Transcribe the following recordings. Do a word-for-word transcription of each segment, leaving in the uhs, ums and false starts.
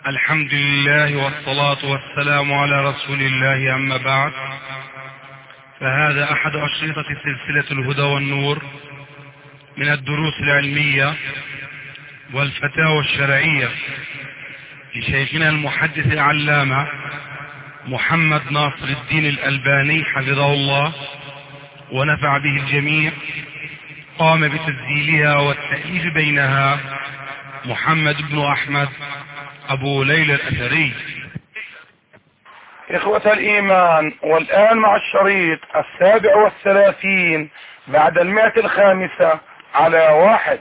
الحمد لله والصلاة والسلام على رسول الله، أما بعد، فهذا أحد أشرطة سلسلة الهدى والنور من الدروس العلمية والفتاوى الشرعية لشيخنا المحدث العلامة محمد ناصر الدين الألباني حفظه الله ونفع به الجميع. قام بتسجيلها والتأليف بينها محمد بن أحمد أبو ليلى الأثري. إخوة الإيمان، والآن مع الشريط السابع والثلاثين بعد المئة الخامسة على واحد.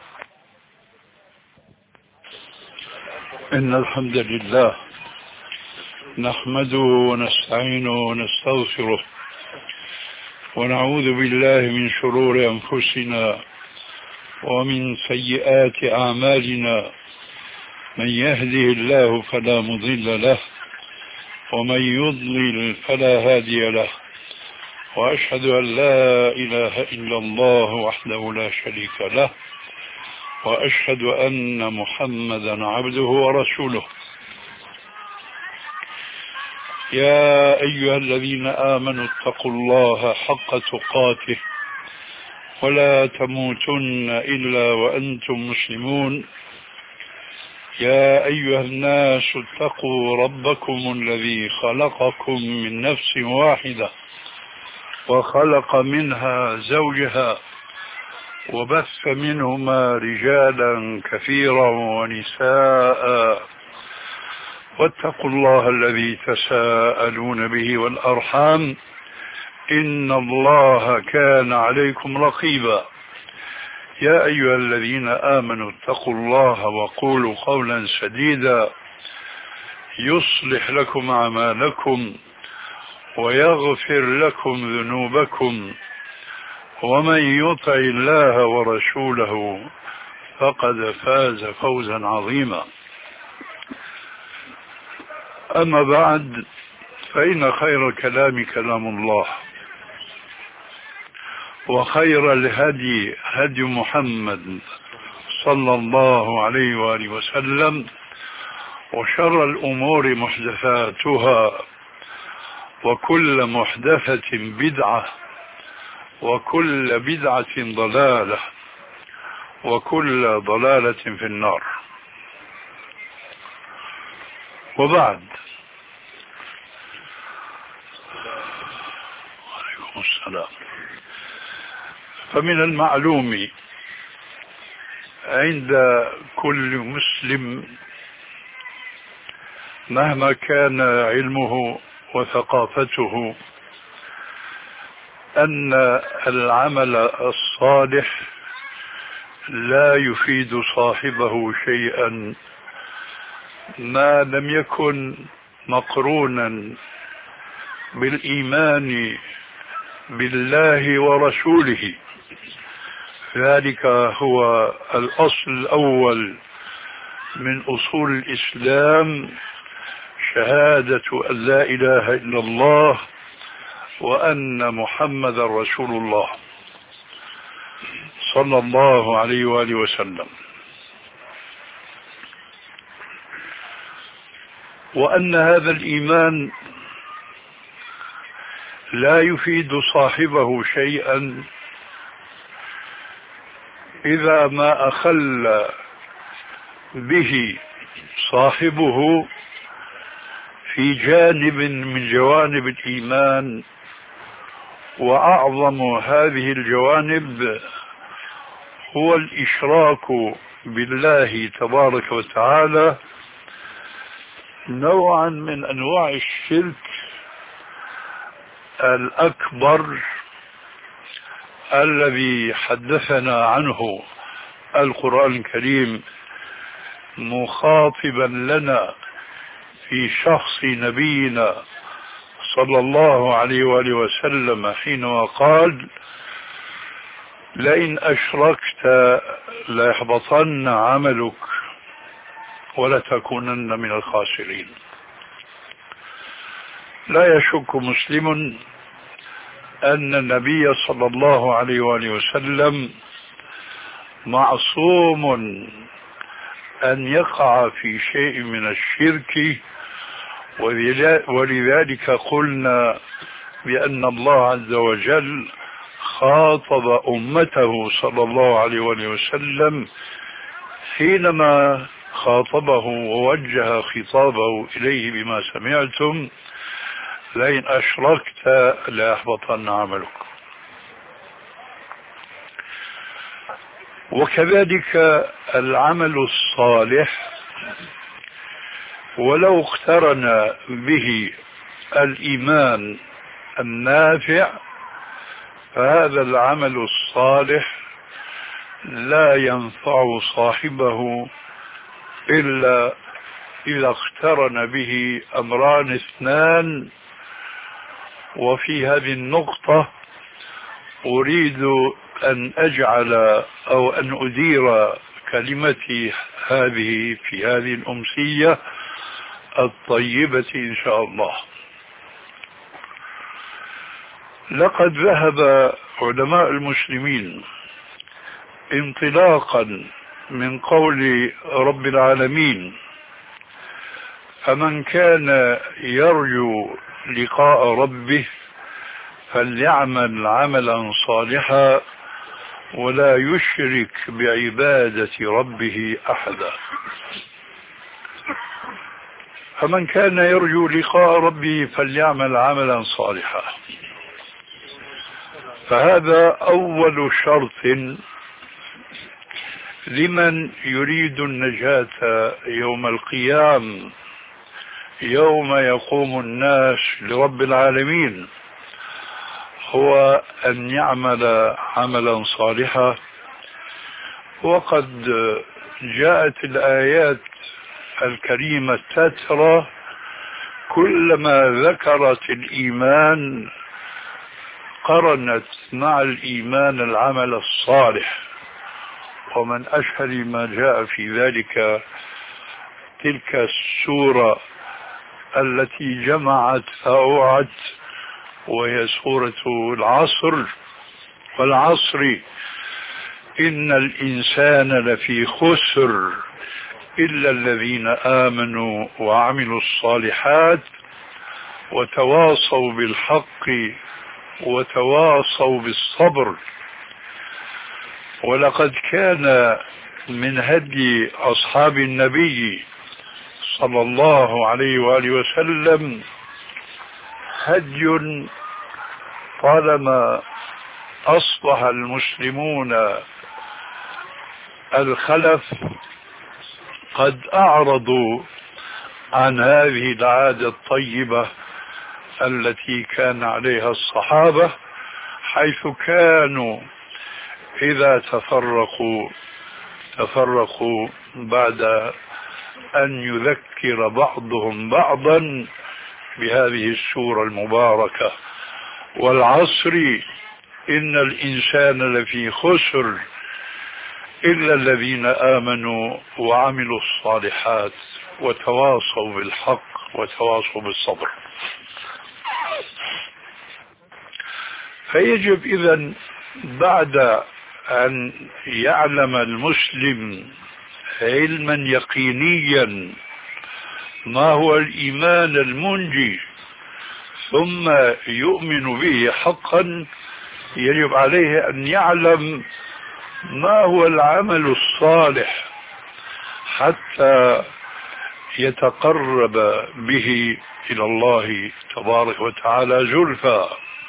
إن الحمد لله نحمده ونستعينه ونستغفره ونعوذ بالله من شرور أنفسنا ومن سيئات أعمالنا. من يهده الله فلا مضل له ومن يضلل فلا هادي له، وأشهد أن لا إله إلا الله وحده لا شريك له، وأشهد أن محمدا عبده ورسوله. يا أيها الذين آمنوا اتقوا الله حق تقاته ولا تموتن إلا وأنتم مسلمون. يا أيها الناس اتقوا ربكم الذي خلقكم من نفس واحدة وخلق منها زوجها وبث منهما رجالا كثيرا ونساء، واتقوا الله الذي تساءلون به والأرحام إن الله كان عليكم رقيبا. يا أيها الذين آمنوا اتقوا الله وقولوا قولا سديدا يصلح لكم أعمالكم ويغفر لكم ذنوبكم، ومن يطع الله ورسوله فقد فاز فوزا عظيما. أما بعد، فإن خير الكلام كلام الله، وخير الهدي هدي محمد صلى الله عليه وآله وسلم، وشر الأمور محدثاتها، وكل محدثة بدعة، وكل بدعة ضلالة، وكل ضلالة في النار. وبعد، وعليكم السلام. فمن المعلوم عند كل مسلم مهما كان علمه وثقافته أن العمل الصالح لا يفيد صاحبه شيئا ما لم يكن مقرونا بالإيمان بالله ورسوله. ذلك هو الأصل الأول من أصول الإسلام، شهادة أن لا إله إلا الله وأن محمد رسول الله صلى الله عليه وآله وسلم، وأن هذا الإيمان لا يفيد صاحبه شيئا إذا ما أخل به صاحبه في جانب من جوانب الإيمان. وأعظم هذه الجوانب هو الإشراك بالله تبارك وتعالى، نوعا من أنواع الشرك الأكبر الذي حدثنا عنه القرآن الكريم مخاطبا لنا في شخص نبينا صلى الله عليه وآله وسلم حينما قال: لئن أشركت ليحبطن عملك ولتكونن من الخاسرين. لا يشك مسلم أن النبي صلى الله عليه وآله وسلم معصوم أن يقع في شيء من الشرك، ولذلك قلنا بأن الله عز وجل خاطب أمته صلى الله عليه وسلم حينما خاطبه ووجه خطابه إليه بما سمعتم: لئن أشركت ليحبطن عملك. وكذلك العمل الصالح ولو اقترن به الإيمان النافع فهذا العمل الصالح لا ينفع صاحبه إلا إذا اقترن به أمران اثنان. وفي هذه النقطة أريد أن أجعل أو أن أدير كلمتي هذه في هذه الأمسية الطيبة إن شاء الله. لقد ذهب علماء المسلمين انطلاقا من قول رب العالمين: فمن كان يرجو لقاء ربه فليعمل عملا صالحا ولا يشرك بعبادة ربه أحدا. فمن كان يرجو لقاء ربه فليعمل عملا صالحا، فهذا أول شرط لمن يريد النجاة يوم القيامة، يوم يقوم الناس لرب العالمين، هو أن يعمل عملا صالحا. وقد جاءت الآيات الكريمة تترى كلما ذكرت الإيمان قرنت مع الإيمان العمل الصالح. ومن أشهر ما جاء في ذلك تلك السورة التي جمعت فأوعت، وهي سورة العصر: والعصر إن الإنسان لفي خسر إلا الذين آمنوا وعملوا الصالحات وتواصوا بالحق وتواصوا بالصبر. ولقد كان من هدي أصحاب النبي صلى الله عليه وآله وسلم هدي طالما أصبح المسلمون الخلف قد أعرضوا عن هذه العادة الطيبة التي كان عليها الصحابة، حيث كانوا إذا تفرقوا تفرقوا بعد أن يذكر بعضهم بعضا بهذه السورة المباركة: والعصر إن الإنسان لفي خسر إلا الذين آمنوا وعملوا الصالحات وتواصوا بالحق وتواصوا بالصبر. فيجب إذن بعد أن يعلم المسلم علما يقينيا ما هو الإيمان المنجي ثم يؤمن به حقا، يجب عليه أن يعلم ما هو العمل الصالح حتى يتقرب به إلى الله تبارك وتعالى زلفى.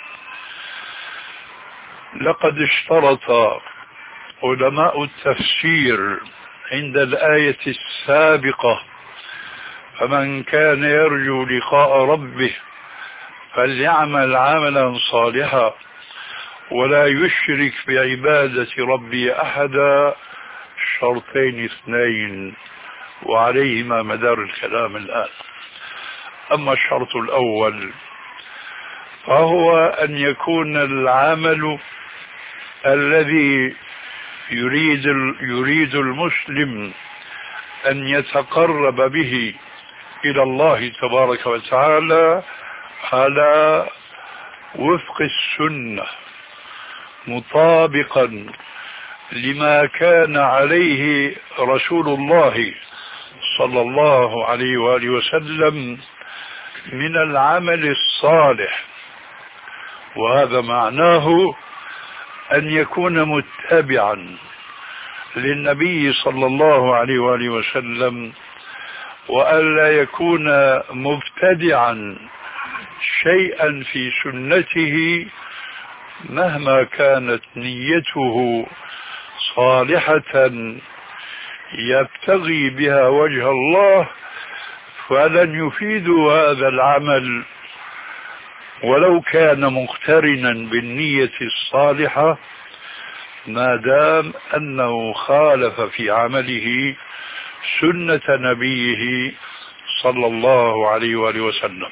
لقد اشترط علماء التفسير عند الآية السابقة: فمن كان يرجو لقاء ربه فليعمل عملا صالحا ولا يشرك بعبادة ربه أحدا، شرطين اثنين وعليهما مدار الكلام الآن. أما الشرط الأول فهو أن يكون العمل الذي يريد يريد المسلم أن يتقرب به إلى الله تبارك وتعالى على وفق السنة، مطابقا لما كان عليه رسول الله صلى الله عليه وآله وسلم من العمل الصالح، وهذا معناه أن يكون متبعا للنبي صلى الله عليه وآله وسلم، وألا يكون مبتدعا شيئا في سنته مهما كانت نيته صالحة يبتغي بها وجه الله، فلن يفيد هذا العمل ولو كان مقترنا بالنية الصالحة ما دام أنه خالف في عمله سنة نبيه صلى الله عليه وآله وسلم.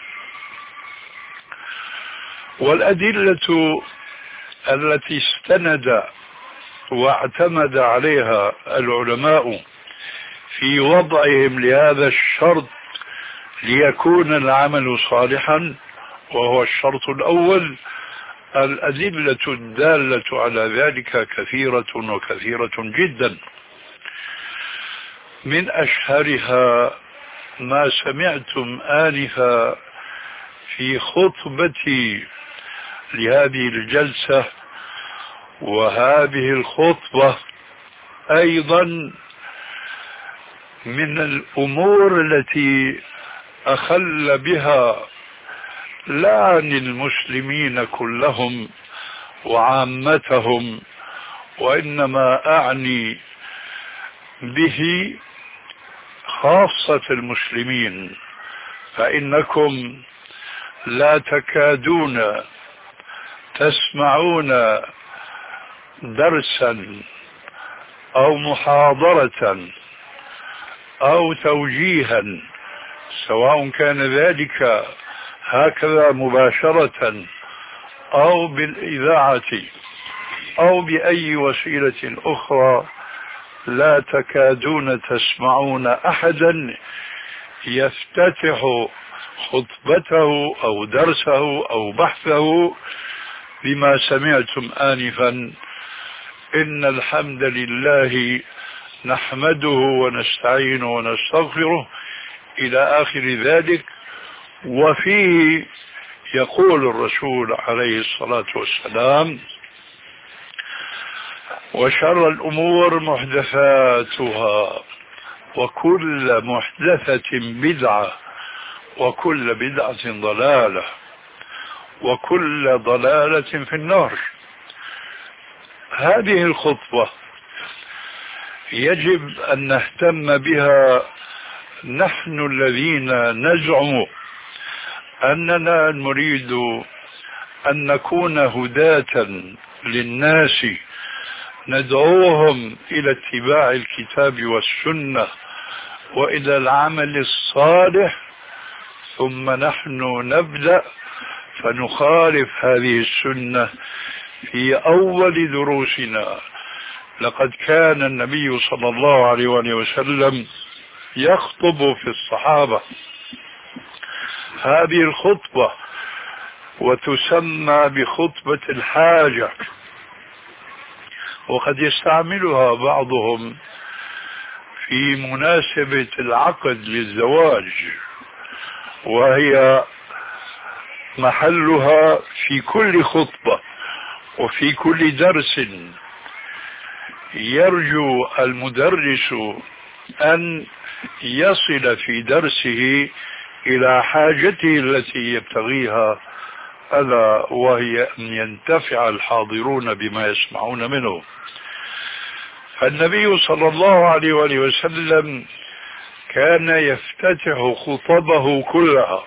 والأدلة التي استند واعتمد عليها العلماء في وضعهم لهذا الشرط ليكون العمل صالحا، وهو الشرط الأول، الأدلة الدالة على ذلك كثيرة وكثيرة جدا. من أشهرها ما سمعتم آنفا في خطبتي لهذه الجلسة، وهذه الخطبة أيضا من الأمور التي أخل بها لا عن المسلمين كلهم وعامتهم، وإنما أعني به خاصة المسلمين، فإنكم لا تكادون تسمعون درسا أو محاضرة أو توجيها، سواء كان ذلك هكذا مباشرة أو بالإذاعة أو بأي وسيلة أخرى، لا تكادون تسمعون أحدا يفتتح خطبته أو درسه أو بحثه بما سمعتم آنفا: إن الحمد لله نحمده ونستعينه ونستغفره إلى آخر ذلك. وفيه يقول الرسول عليه الصلاة والسلام: وشر الأمور محدثاتها وكل محدثة بدعة وكل بدعة ضلالة وكل ضلالة في النار. هذه الخطبة يجب أن نهتم بها نحن الذين نزعم أننا نريد أن نكون هداة للناس، ندعوهم إلى اتباع الكتاب والسنة وإلى العمل الصالح، ثم نحن نبدأ فنخالف هذه السنة في أول دروسنا. لقد كان النبي صلى الله عليه وسلم يخطب في الصحابة هذه الخطبة، وتسمى بخطبة الحاجة، وقد يستعملها بعضهم في مناسبة العقد للزواج، وهي محلها في كل خطبة وفي كل درس. يرجو المدرس أن يصل في درسه إلى حاجته التي يبتغيها، ألا وهي أن ينتفع الحاضرون بما يسمعون منه. فالنبي صلى الله عليه وآله وسلم كان يفتتح خطبه كلها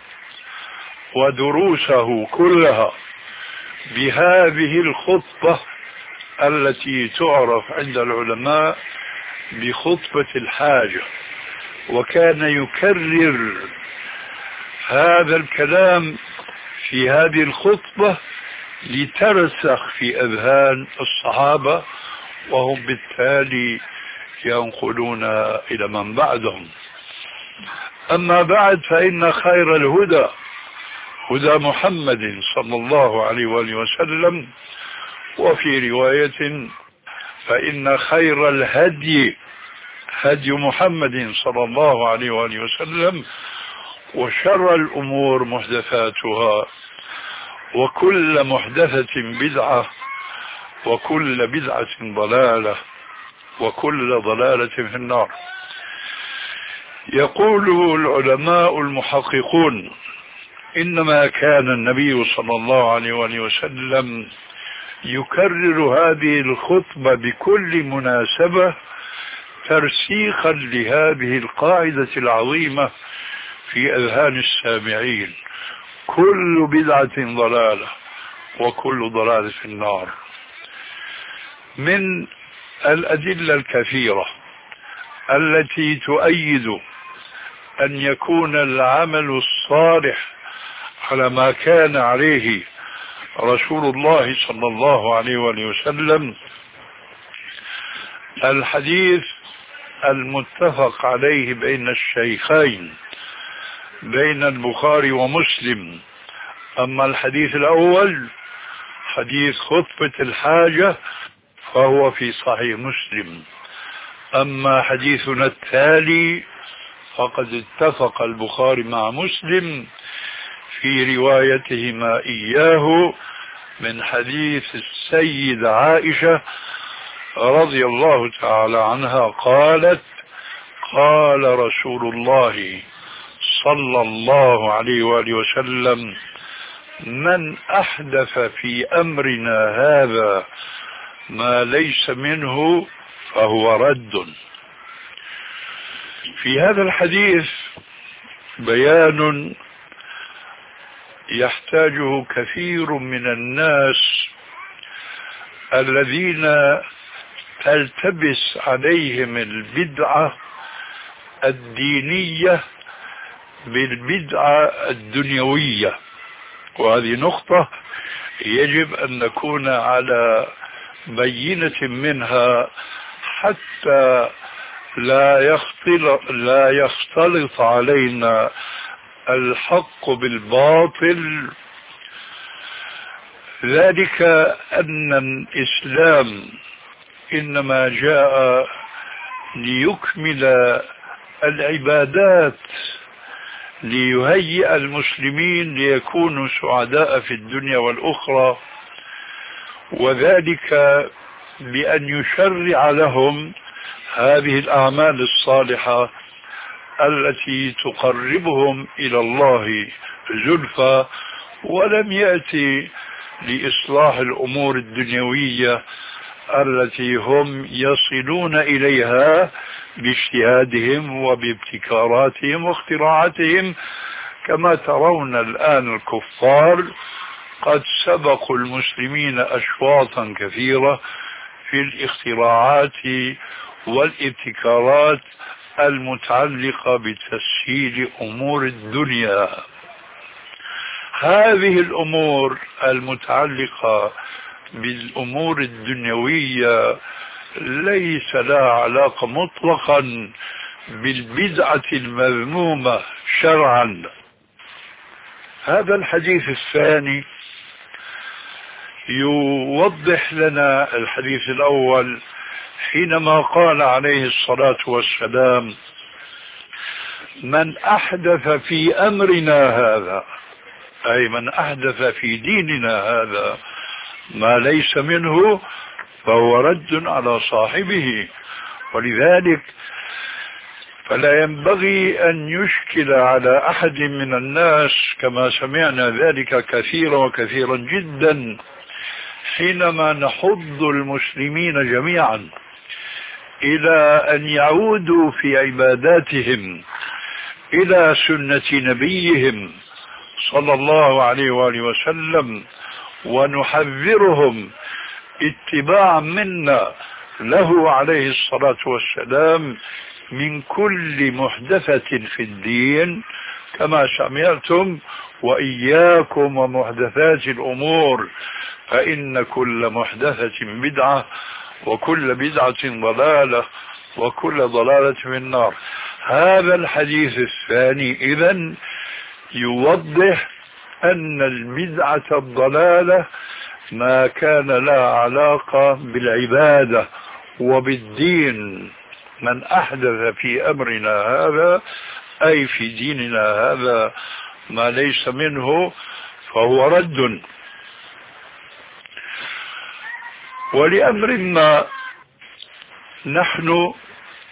ودروسه كلها بهذه الخطبة التي تعرف عند العلماء بخطبة الحاجة، وكان يكرر هذا الكلام في هذه الخطبة لترسخ في أذهان الصحابة، وهم بالتالي ينقلون إلى من بعدهم. أما بعد، فإن خير الهدى هدى محمد صلى الله عليه وآله وسلم، وفي رواية فإن خير الهدي هدي محمد صلى الله عليه وآله وسلم، وشر الأمور محدثاتها، وكل محدثة بدعة، وكل بدعة ضلالة، وكل ضلالة في النار. يقول العلماء المحققون: إنما كان النبي صلى الله عليه وآله وسلم يكرر هذه الخطبة بكل مناسبة ترسيخا لهذه القاعدة العظيمة في أذهان السامعين: كل بدعة ضلالة، وكل ضلالة في النار. من الأدلة الكثيرة التي تؤيد أن يكون العمل الصالح على ما كان عليه رسول الله صلى الله عليه وآله وسلم الحديث المتفق عليه بين الشيخين، بين البخاري ومسلم. أما الحديث الأول حديث خطبة الحاجة فهو في صحيح مسلم. أما حديثنا التالي فقد اتفق البخاري مع مسلم في روايتهما إياه من حديث السيدة عائشة رضي الله تعالى عنها قالت: قال رسول الله صلى الله عليه وآله وسلم: من أحدث في أمرنا هذا ما ليس منه فهو رد. في هذا الحديث بيان يحتاجه كثير من الناس الذين تلتبس عليهم البدعة الدينية بالبدعة الدنيوية، وهذه نقطة يجب أن نكون على بينة منها حتى لا يختلط, لا يختلط علينا الحق بالباطل. ذلك أن الإسلام إنما جاء ليكمل العبادات، ليهيئ المسلمين ليكونوا سعداء في الدنيا والأخرى، وذلك بأن يشرع لهم هذه الأعمال الصالحة التي تقربهم إلى الله زلفى، ولم يأتي لإصلاح الأمور الدنيوية التي هم يصلون إليها باجتهادهم وبابتكاراتهم واختراعاتهم. كما ترون الآن الكفار قد سبقوا المسلمين أشواطا كثيرة في الاختراعات والابتكارات المتعلقة بتسهيل أمور الدنيا. هذه الأمور المتعلقة بالأمور الدنيوية ليس لها علاقة مطلقا بالبدعة المذمومة شرعا. هذا الحديث الثاني يوضح لنا الحديث الأول حينما قال عليه الصلاة والسلام: من أحدث في أمرنا هذا، أي من أحدث في ديننا هذا ما ليس منه فهو رد على صاحبه. ولذلك فلا ينبغي أن يشكل على أحد من الناس، كما سمعنا ذلك كثيرا وكثيرا جدا حينما نحض المسلمين جميعا إلى أن يعودوا في عباداتهم إلى سنة نبيهم صلى الله عليه وآله وسلم، ونحذرهم اتباعا منا له عليه الصلاة والسلام من كل محدثة في الدين، كما سمعتم: وإياكم ومحدثات الأمور فإن كل محدثة بدعة، وكل بدعة ضلالة، وكل ضلالة في النار. هذا الحديث الثاني إذن يوضح أن البدعة الضلالة ما كان لها علاقة بالعبادة وبالدين من أحدث في أمرنا هذا أي في ديننا هذا ما ليس منه فهو رد. ولأمر ما نحن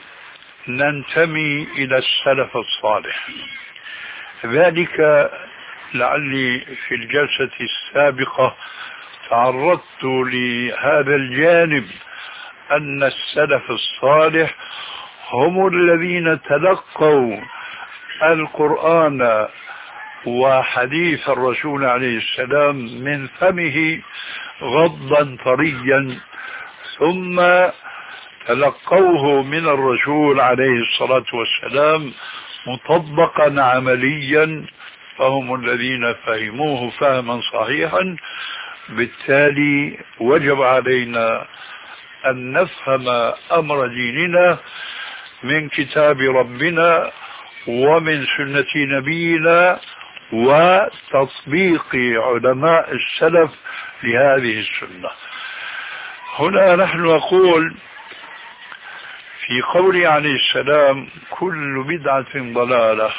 ننتمي إلى السلف الصالح، ذلك لعلي في الجلسة السابقة تعرضت لهذا الجانب، أن السلف الصالح هم الذين تلقوا القرآن وحديث الرسول عليه السلام من فمه غضا طريا، ثم تلقوه من الرسول عليه الصلاة والسلام مطبقا عمليا، فهم الذين فهموه فهما صحيحا. بالتالي وجب علينا أن نفهم أمر ديننا من كتاب ربنا ومن سنة نبينا وتطبيق علماء السلف لهذه السنة. هنا نحن نقول في قوله عليه السلام كل بدعة ضلالة،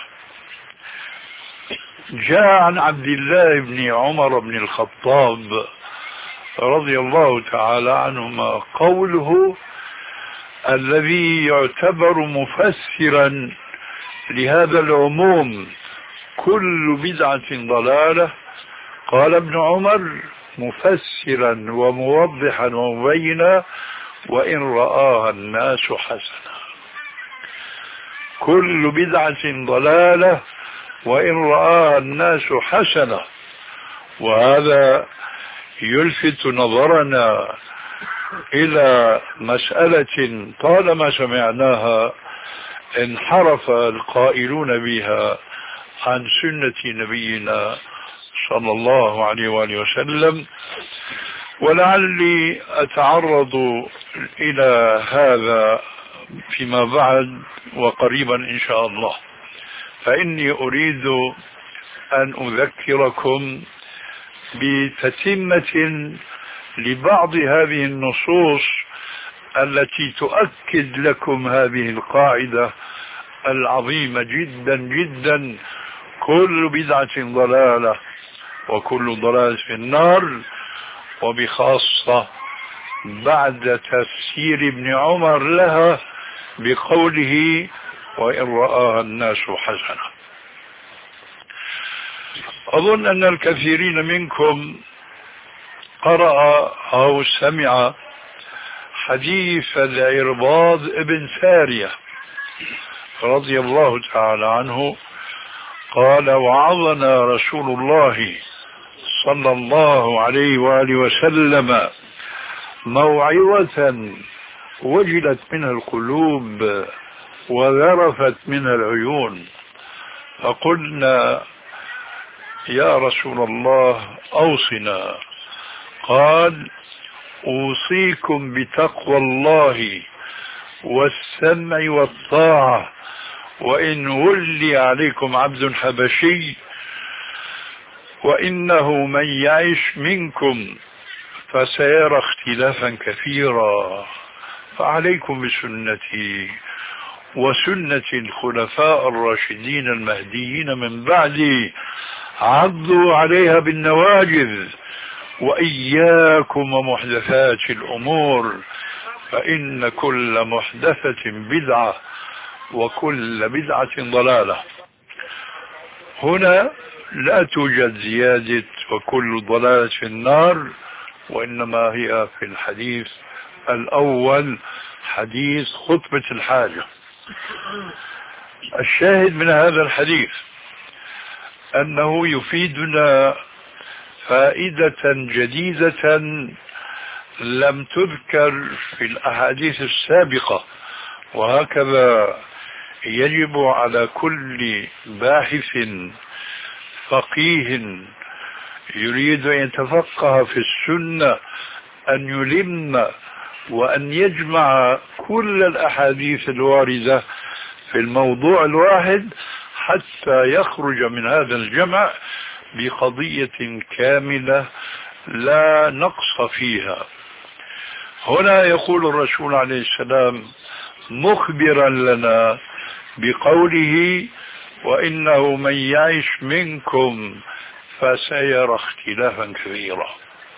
جاء عن عبد الله بن عمر بن الخطاب رضي الله تعالى عنهما قوله الذي يعتبر مفسرا لهذا العموم كل بدعة ضلالة، قال ابن عمر مفسرا وموضحا ومبينا وإن رآها الناس حسنة. كل بدعة ضلالة وإن رآها الناس حسنة. وهذا يلفت نظرنا إلى مسألة طالما سمعناها انحرف القائلون بها عن سنة نبينا صلى الله عليه وآله وسلم، ولعلي أتعرض إلى هذا فيما بعد وقريبا إن شاء الله. فإني أريد أن أذكركم بتتمة لبعض هذه النصوص التي تؤكد لكم هذه القاعدة العظيمة جدا جدا: كل بدعة ضلالة وكل ضلالة في النار. وبخاصة بعد تفسير ابن عمر لها بقوله وإن رآها الناس حسنة. أظن أن الكثيرين منكم قرأ أو سمع حديث العرباض ابن سارية رضي الله تعالى عنه قال: وعظنا رسول الله صلى الله عليه وآله وسلم موعظة وجلت منها القلوب وذرفت منها العيون، فقلنا: يا رسول الله أوصنا. قال: أوصيكم بتقوى الله والسمع والطاعة، وإن ولي عليكم عبد حبشي وإنه من يعيش منكم فسيرى اختلافا كثيرا، فعليكم بسنتي وسنة الخلفاء الراشدين المهديين من بعدي، عضوا عليها بالنواجذ، وإياكم ومحدثات الأمور، فإن كل محدثة بدعة وكل بدعة ضلالة. هنا لا توجد زيادة وكل ضلالة في النار، وإنما هي في الحديث الأول حديث خطبة الحاجة. الشاهد من هذا الحديث أنه يفيدنا فائدة جديدة لم تذكر في الأحاديث السابقة، وهكذا يجب على كل باحث فقيه يريد أن يتفقه في السنة أن يلم وأن يجمع كل الأحاديث الواردة في الموضوع الواحد حتى يخرج من هذا الجمع بقضية كاملة لا نقص فيها. هنا يقول الرسول عليه السلام مخبرا لنا بقوله وإنه من يعش منكم فسيرى اختلافا كثيرا،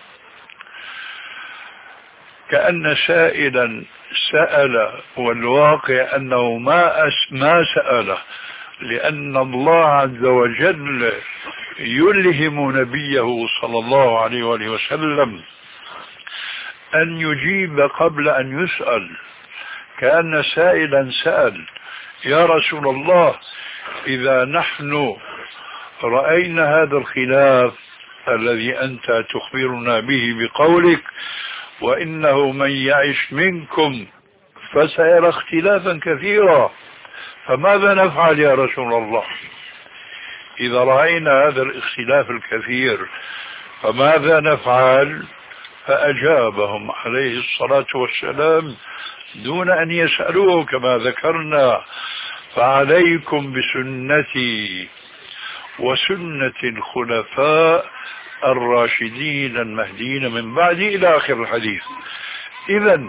كأن سائلا سأل والواقع أنه ما ما سأله، لأن الله عز وجل يلهم نبيه صلى الله عليه وآله وسلم أن يجيب قبل أن يسأل. كأن سائلا سأل يا رسول الله إذا نحن رأينا هذا الخلاف الذي أنت تخبرنا به بقولك وإنه من يعش منكم فسيرى اختلافا كثيرا، فماذا نفعل يا رسول الله؟ إذا رأينا هذا الاختلاف الكثير فماذا نفعل؟ فأجابهم عليه الصلاة والسلام دون أن يسألوه كما ذكرنا: فعليكم بسنتي وسنة الخلفاء الراشدين المهديين من بعدي، إلى آخر الحديث. إذن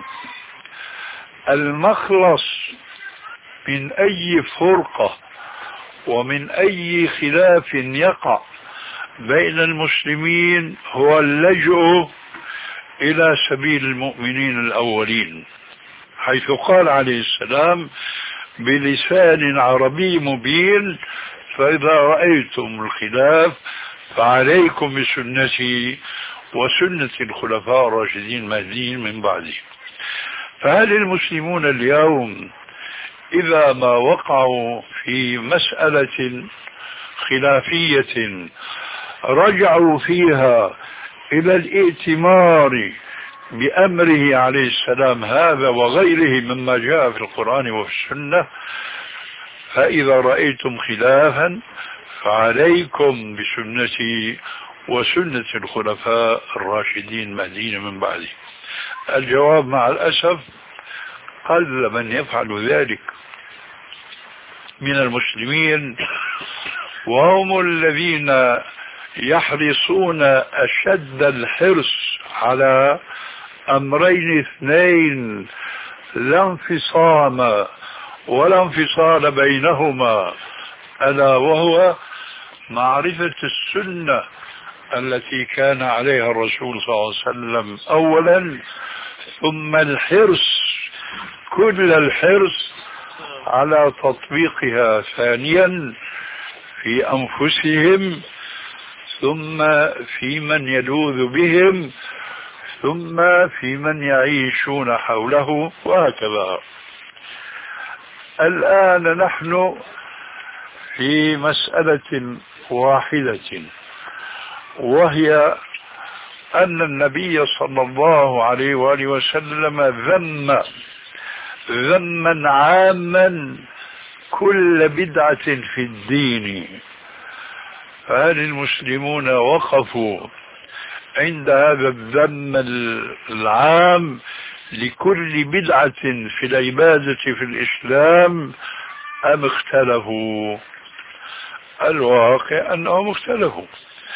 المخلص من أي فرقة ومن أي خلاف يقع بين المسلمين هو اللجوء إلى سبيل المؤمنين الأولين، حيث قال عليه السلام بلسان عربي مبين: فإذا رأيتم الخلاف فعليكم بسنتي وسنة الخلفاء الراشدين المهديين من بعدي. فهل المسلمون اليوم إذا ما وقعوا في مسألة خلافية رجعوا فيها إلى الائتمار بأمره عليه السلام هذا وغيره مما جاء في القرآن وفي السنة؟ فإذا رأيتم خلافا فعليكم بسنتي وسنة الخلفاء الراشدين المهديين من بعدي. الجواب مع الأسف قل من يفعل ذلك من المسلمين، وهم الذين يحرصون أشد الحرص على أمرين اثنين لا انفصام ولا انفصال بينهما، ألا وهو معرفة السنة التي كان عليها الرسول صلى الله عليه وسلم أولا، ثم الحرص كل الحرص على تطبيقها ثانيا في أنفسهم، ثم في من يلوذ بهم، ثم في من يعيشون حوله، وهكذا. الآن نحن في مسألة واحدة، وهي أن النبي صلى الله عليه وآله وسلم ذم ذما عاما كل بدعة في الدين. فهل المسلمون وقفوا عند هذا الذم العام لكل بدعة في العبادة في الإسلام أم اختلفوا؟ الواقع أنهم اختلفوا،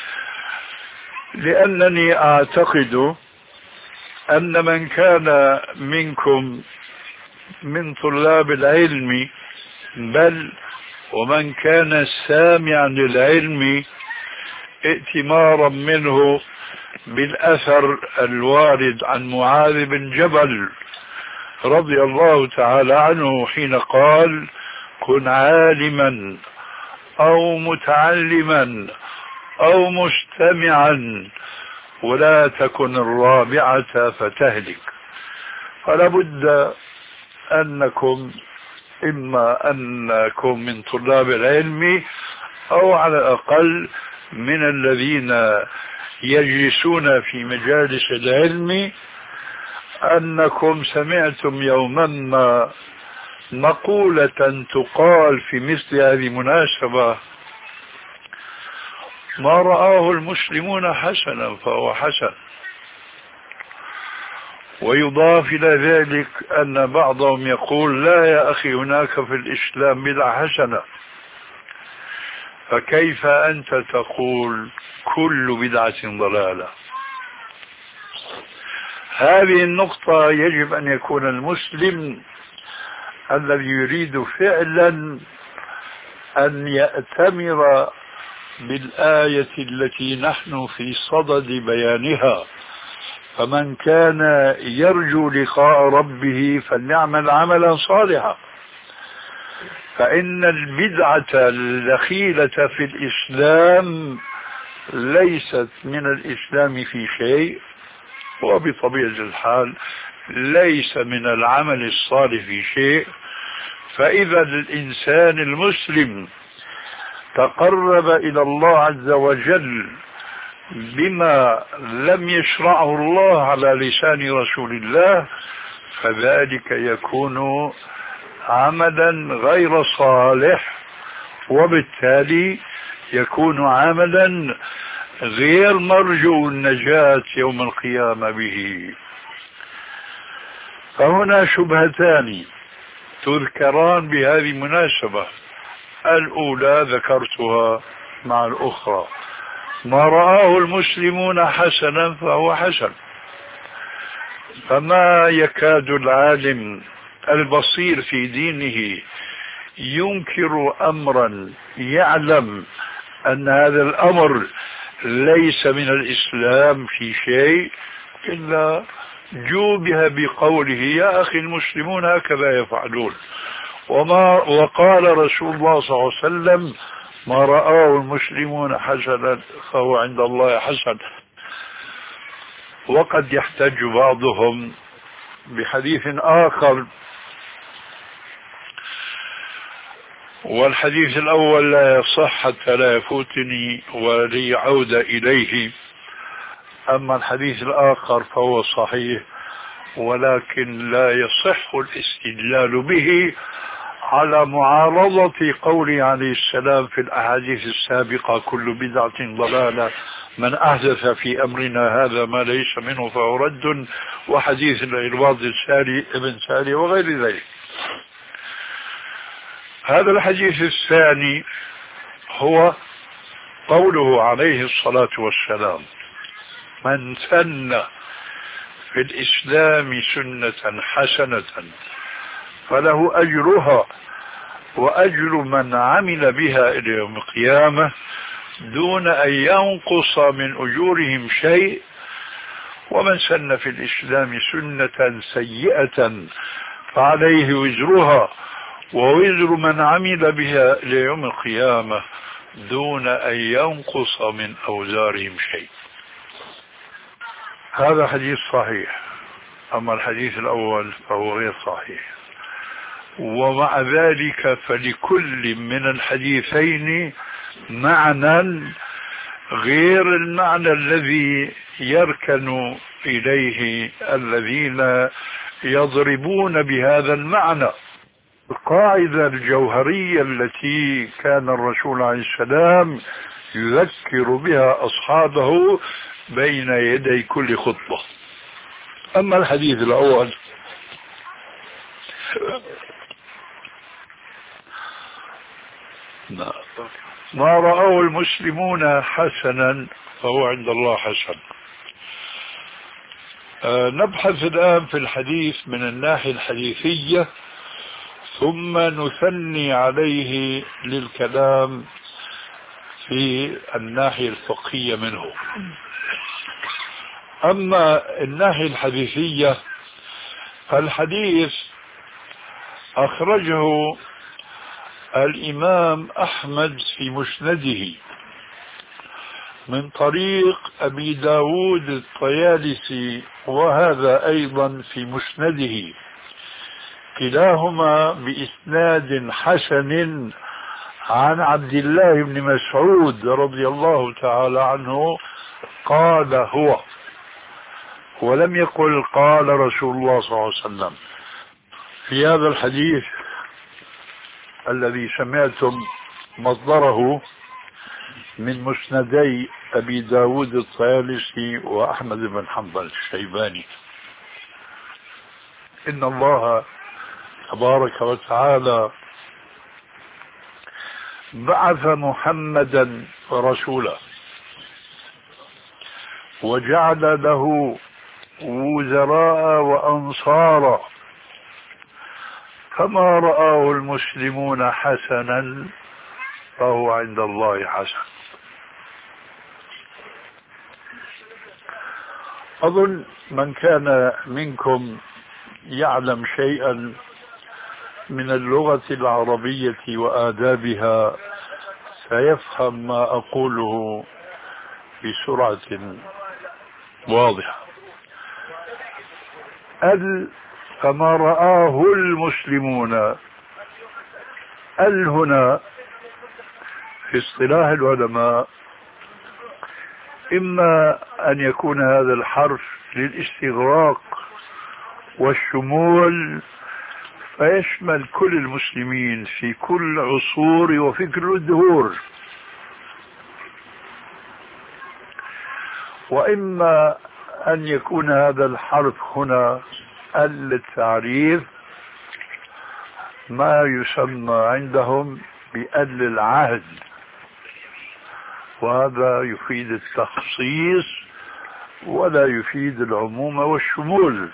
لأنني أعتقد أن من كان منكم من طلاب العلم، بل ومن كان سامعا للعلم ائتمارا منه بالأثر الوارد عن معاذ بن جبل رضي الله تعالى عنه حين قال: كن عالما أو متعلما أو مستمعا ولا تكن الرابعة فتهلك. فلا بد أنكم إما أنكم من طلاب العلم أو على الأقل من الذين يجلسون في مجالس العلم أنكم سمعتم يوما ما مقولة تقال في مثل هذه المناسبة: ما رآه المسلمون حسنا فهو حسن. ويضاف إلى ذلك أن بعضهم يقول: لا يا أخي، هناك في الإسلام بدعة حسنة. فكيف أنت تقول كل بدعة ضلالة؟ هذه النقطة يجب أن يكون المسلم الذي يريد فعلا أن يأتمر بالآية التي نحن في صدد بيانها، فمن كان يرجو لقاء ربه فليعمل عملا صالحا، فإن البدعة الدخيلة في الإسلام ليست من الإسلام في شيء، وبطبيعة الحال ليس من العمل الصالح في شيء. فإذا الإنسان المسلم تقرب إلى الله عز وجل بما لم يشرعه الله على لسان رسول الله، فذلك يكون عملا غير صالح، وبالتالي يكون عملا غير مرجو النجاة يوم القيامة به. فهنا شبهتان تذكران بهذه المناسبة. الأولى ذكرتها مع الأخرى: ما رآه المسلمون حسنا فهو حسن، فما يكاد العالم البصير في دينه ينكر أمرا يعلم أن هذا الأمر ليس من الإسلام في شيء إلا جوبها بقوله: يا أخي المسلمون هكذا يفعلون. وما وقال رسول الله صلى الله عليه وسلم: ما رآه المسلمون حسنا فهو عند الله حسن. وقد يحتج بعضهم بحديث آخر، والحديث الأول لا يصح حتى لا يفوتني ولي عودة إليه، أما الحديث الآخر فهو صحيح ولكن لا يصح الاستدلال به على معارضة قوله عليه السلام في الأحاديث السابقة: كل بدعة ضلالة، من أحدث في أمرنا هذا ما ليس منه فهو رد، وحديث العرباض الساري ابن ساري وغير ذلك. هذا الحديث الثاني هو قوله عليه الصلاة والسلام: من سن في الإسلام سنة حسنة فله أجرها وأجر من عمل بها إلى يوم القيامة دون أن ينقص من أجورهم شيء، ومن سن في الإسلام سنة سيئة فعليه وزرها ووزر من عمل بها إلى يوم القيامة دون أن ينقص من أوزارهم شيء. هذا حديث صحيح، أما الحديث الأول فهو غير صحيح. ومع ذلك فلكل من الحديثين معنى غير المعنى الذي يركن إليه الذين يضربون بهذا المعنى. القاعدة الجوهرية التي كان الرسول عليه السلام يذكر بها أصحابه بين يدي كل خطبة. أما الحديث الأول ما رأوا المسلمون حسنا فهو عند الله حسن. أه نبحث الآن في الحديث من الناحية الحديثية، ثم نثني عليه للكلام في الناحية الفقهية منه. أما الناحية الحديثية فالحديث أخرجه الإمام أحمد في مسنده من طريق أبي داود الطيالسي، وهذا أيضا في مسنده، كلاهما بإسناد حسن عن عبد الله بن مسعود رضي الله تعالى عنه قال هو، ولم يقل قال رسول الله صلى الله عليه وسلم. في هذا الحديث الذي سمعتم مصدره من مسندي أبي داود الطيالسي وأحمد بن حنبل الشيباني، إن الله تبارك وتعالى بعث محمدا رسولا وجعل له وزراء وأنصارا، فما رآه المسلمون حسنا فهو عند الله حسن. أظن من كان منكم يعلم شيئا من اللغة العربية وآدابها سيفهم ما أقوله بسرعة واضحة. ال فما رآه المسلمون، ال هنا في اصطلاح العلماء إما أن يكون هذا الحرف للاستغراق والشمول فيشمل كل المسلمين في كل عصور وفي كل الدهور، وإما أن يكون هذا الحرف هنا ال التعريف، ما يسمى عندهم بال العهد، وهذا يفيد التخصيص ولا يفيد العموم والشمول.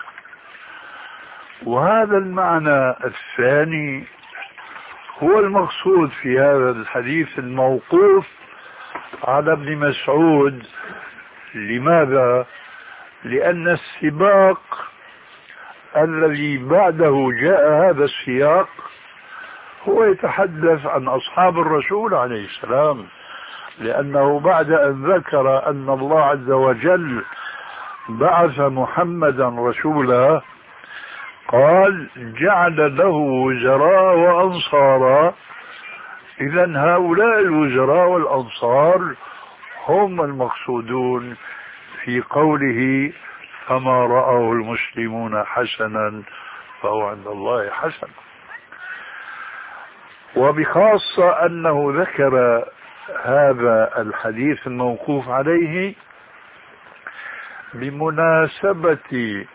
وهذا المعنى الثاني هو المقصود في هذا الحديث الموقوف على ابن مسعود. لماذا؟ لأن السباق الذي بعده جاء هذا السياق هو يتحدث عن أصحاب الرسول عليه السلام، لأنه بعد أن ذكر أن الله عز وجل بعث محمدا رسولا قال جعل له وزراء وأنصارا. إذن هؤلاء الوزراء والأنصار هم المقصودون في قوله فما رأوا المسلمون حسنا فهو عند الله حسن. وبخاصة أنه ذكر هذا الحديث الموقوف عليه بمناسبة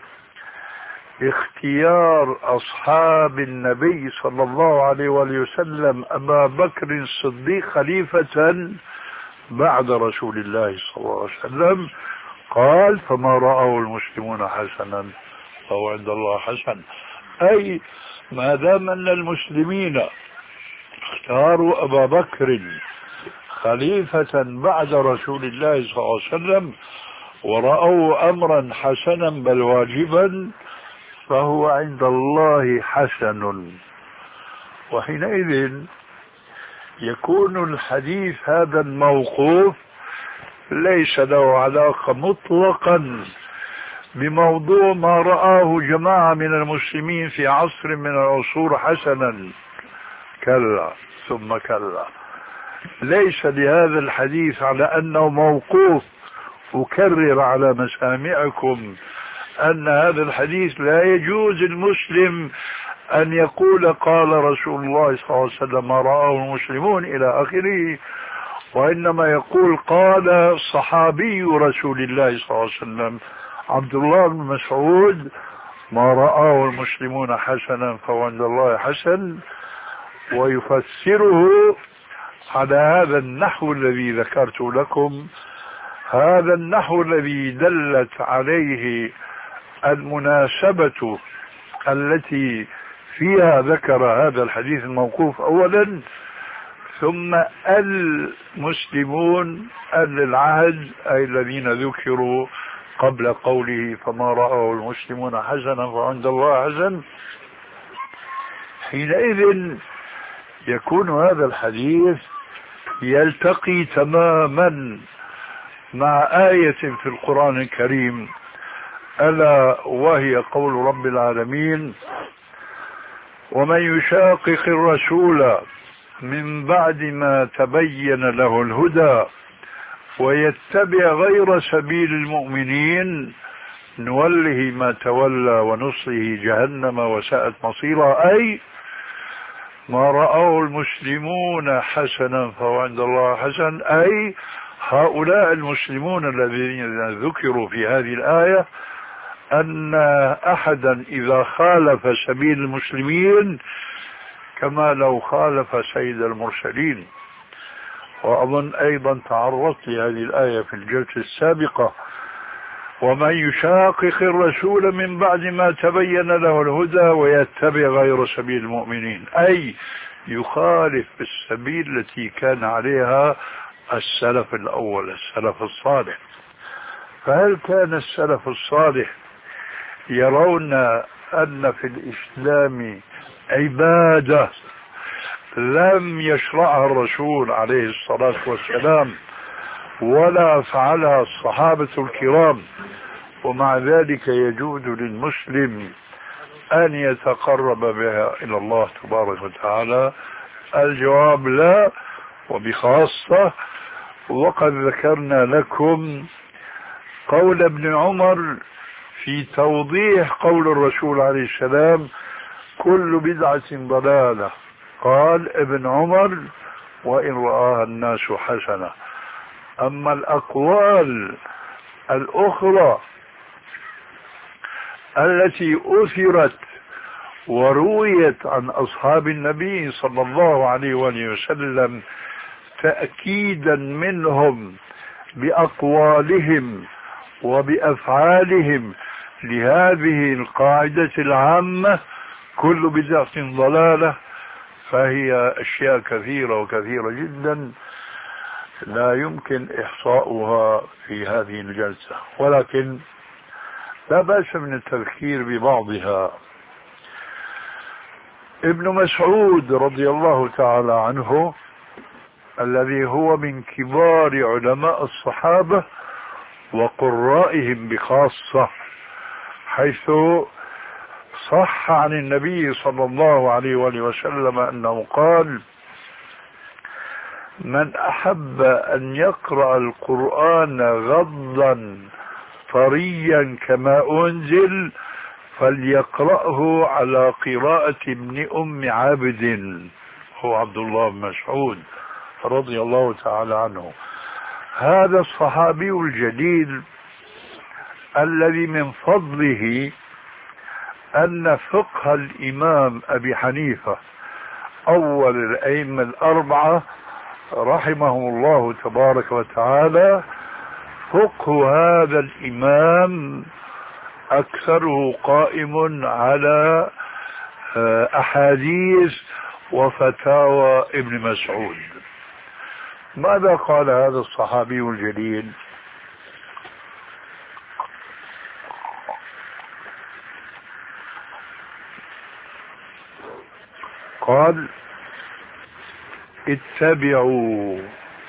اختيار أصحاب النبي صلى الله عليه وآله وسلم أبا بكر الصديق خليفة بعد رسول الله صلى الله عليه وسلم، قال فما رأوا المسلمون حسنا فهو عند الله حسن. أي ما دام أن المسلمين اختاروا أبا بكر خليفة بعد رسول الله صلى الله عليه وسلم ورأوا أمرا حسنا بل واجبا فهو عند الله حسن. وحينئذ يكون الحديث هذا الموقوف ليس له علاقة مطلقا بموضوع ما رآه جماعة من المسلمين في عصر من العصور حسنا، كلا ثم كلا. ليس لهذا الحديث على أنه موقوف. أكرر على مسامعكم أن هذا الحديث لا يجوز المسلم أن يقول قال رسول الله صلى الله عليه وسلم ما رآه المسلمون إلى آخره، وإنما يقول قال صحابي رسول الله صلى الله عليه وسلم عبد الله بن مسعود ما رآه المسلمون حسنا فهو عند الله حسن، ويفسره على هذا النحو الذي ذكرت لكم، هذا النحو الذي دلت عليه المناسبة التي فيها ذكر هذا الحديث الموقوف أولا، ثم المسلمون أهل العهد أي الذين ذكروا قبل قوله فما رأوا المسلمون حسنا فعند الله حسن. حينئذ يكون هذا الحديث يلتقي تماما مع آية في القرآن الكريم ألا وهي قول رب العالمين ومن يشاقق الرسول من بعد ما تبين له الهدى ويتبع غير سبيل المؤمنين نوله ما تولى ونصله جهنم وساءت مصيرا. أي ما رأوا المسلمون حسنا فهو عند الله حسن، أي هؤلاء المسلمون الذين ذكروا في هذه الآية أن أحدا إذا خالف سبيل المسلمين كما لو خالف سيد المرسلين. وأظن أيضا تعرضت لهذه الآية في الجلسة السابقة ومن يشاقق الرسول من بعد ما تبين له الهدى ويتبع غير سبيل المؤمنين، أي يخالف السبيل التي كان عليها السلف الأول السلف الصالح. فهل كان السلف الصالح يرون أن في الإسلام عبادة لم يشرعها الرسول عليه الصلاة والسلام ولا فعلها الصحابة الكرام، ومع ذلك يجوز للمسلم أن يتقرب بها إلى الله تبارك وتعالى؟ الجواب لا، وبخاصة وقد ذكرنا لكم قول ابن عمر في توضيح قول الرسول عليه السلام كل بدعة ضلالة. قال ابن عمر وإن رآها الناس حسنة. أما الأقوال الأخرى التي أثرت ورويت عن أصحاب النبي صلى الله عليه وآله وسلم تأكيدا منهم بأقوالهم وبأفعالهم لهذه القاعدة العامة كل بدعة ضلالة، فهي أشياء كثيرة وكثيرة جدا لا يمكن إحصاؤها في هذه الجلسة، ولكن لا بأس من التذكير ببعضها. ابن مسعود رضي الله تعالى عنه الذي هو من كبار علماء الصحابة وقرائهم بخاصة، حيث صح عن النبي صلى الله عليه وآله وسلم أنه قال: من أحب أن يقرأ القرآن غضا طريا كما أنزل فليقرأه على قراءة ابن أم عبد، هو عبد الله بن مسعود رضي الله تعالى عنه. هذا الصحابي الجليل الذي من فضله أن فقه الإمام أبي حنيفة أول الأئمة الأربعة رحمه الله تبارك وتعالى، فقه هذا الإمام أكثره قائم على أحاديث وفتاوى ابن مسعود. ماذا قال هذا الصحابي الجليل؟ قال: اتبعوا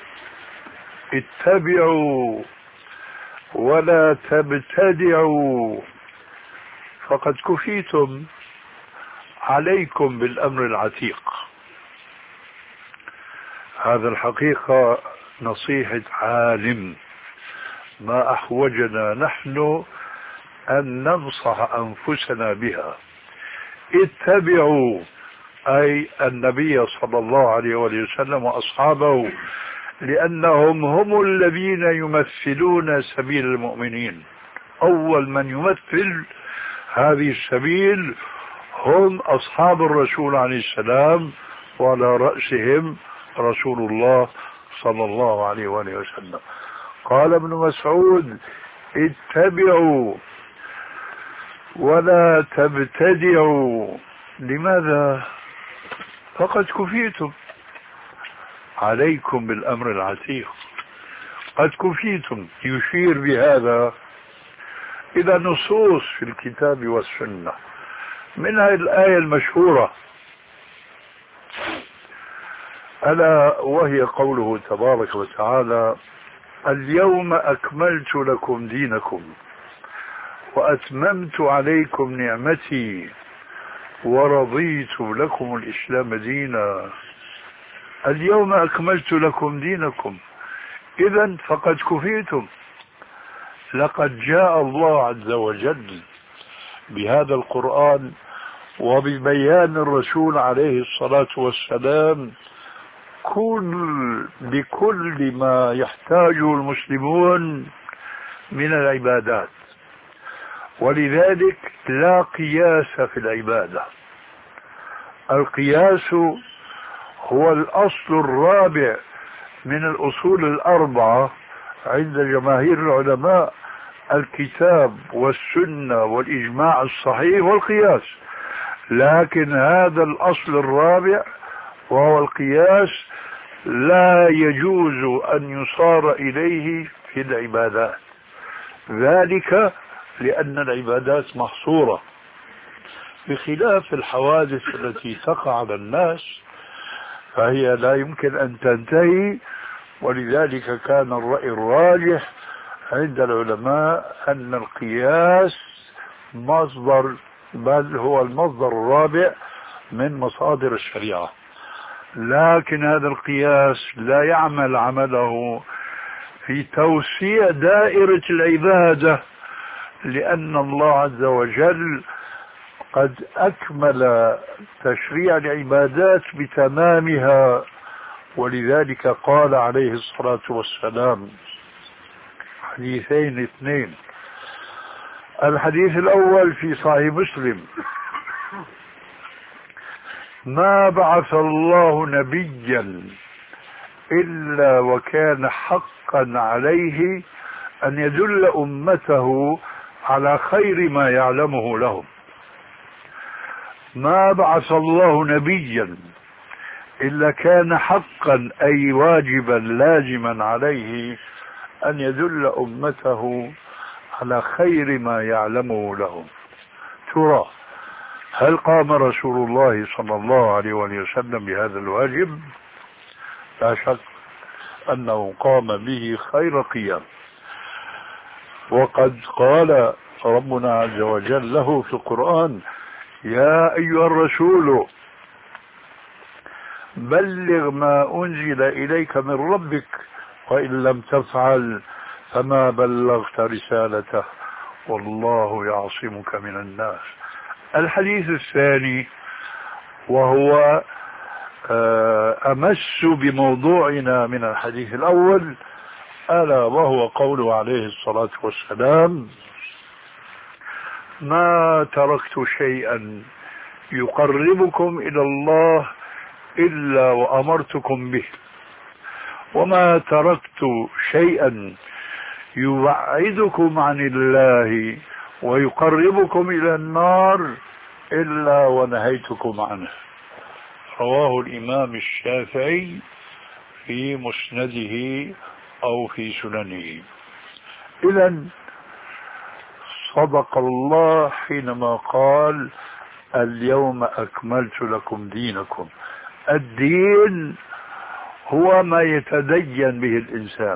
اتبعوا ولا تبتدعوا فقد كفيتم، عليكم بالأمر العتيق. هذا الحقيقة نصيحة عالم ما أحوجنا نحن أن ننصح أنفسنا بها. اتبعوا أي النبي صلى الله عليه وسلم وأصحابه، لأنهم هم الذين يمثلون سبيل المؤمنين. أول من يمثل هذه السبيل هم أصحاب الرسول عليه السلام، وعلى رأسهم رسول الله صلى الله عليه وآله وسلم. قال ابن مسعود: اتبعوا ولا تبتدعوا. لماذا؟ فقد كفيتم، عليكم بالأمر العتيق، قد كفيتم. يشير بهذا إلى نصوص في الكتاب والسنة، منها الآية المشهورة ألا وهي قوله تبارك وتعالى: اليوم أكملت لكم دينكم وأتممت عليكم نعمتي ورضيت لكم الإسلام دينا. اليوم أكملت لكم دينكم، إذن فقد كفيتم. لقد جاء الله عز وجل بهذا القرآن وببيان الرسول عليه الصلاة والسلام كل بكل ما يحتاجه المسلمون من العبادات، ولذلك لا قياس في العبادة. القياس هو الأصل الرابع من الأصول الأربعة عند جماهير العلماء الكتاب والسنة والإجماع الصحيح والقياس، لكن هذا الأصل الرابع وهو القياس لا يجوز أن يصار إليه في العبادات، ذلك لأن العبادات محصورة، بخلاف الحوادث التي تقع على الناس فهي لا يمكن أن تنتهي. ولذلك كان الرأي الراجح عند العلماء أن القياس مصدر، بل هو المصدر الرابع من مصادر الشريعة، لكن هذا القياس لا يعمل عمله في توسيع دائرة العبادة، لأن الله عز وجل قد أكمل تشريع العبادات بتمامها. ولذلك قال عليه الصلاة والسلام حديثين اثنين. الحديث الأول في صحيح مسلم: ما بعث الله نبيا إلا وكان حقا عليه أن يدل أمته على خير ما يعلمه لهم. ما بعث الله نبيا إلا كان حقا أي واجبا لازما عليه أن يدل أمته على خير ما يعلمه لهم. ترى هل قام رسول الله صلى الله عليه وسلم بهذا الواجب؟ لا شك أنه قام به خير قيام. وقد قال ربنا عز وجل له في القرآن: يا أيها الرسول بلغ ما أنزل إليك من ربك وإن لم تفعل فما بلغت رسالته والله يعصمك من الناس. الحديث الثاني وهو أمس بموضوعنا من الحديث الأول، ألا وهو قوله عليه الصلاة والسلام: ما تركت شيئا يقربكم إلى الله إلا وأمرتكم به، وما تركت شيئا يبعدكم عن الله ويقربكم إلى النار إلا ونهيتكم عنه. رواه الإمام الشافعي في مسنده أو في سننه. إذن صدق الله حينما قال: اليوم أكملت لكم دينكم. الدين هو ما يتدين به الإنسان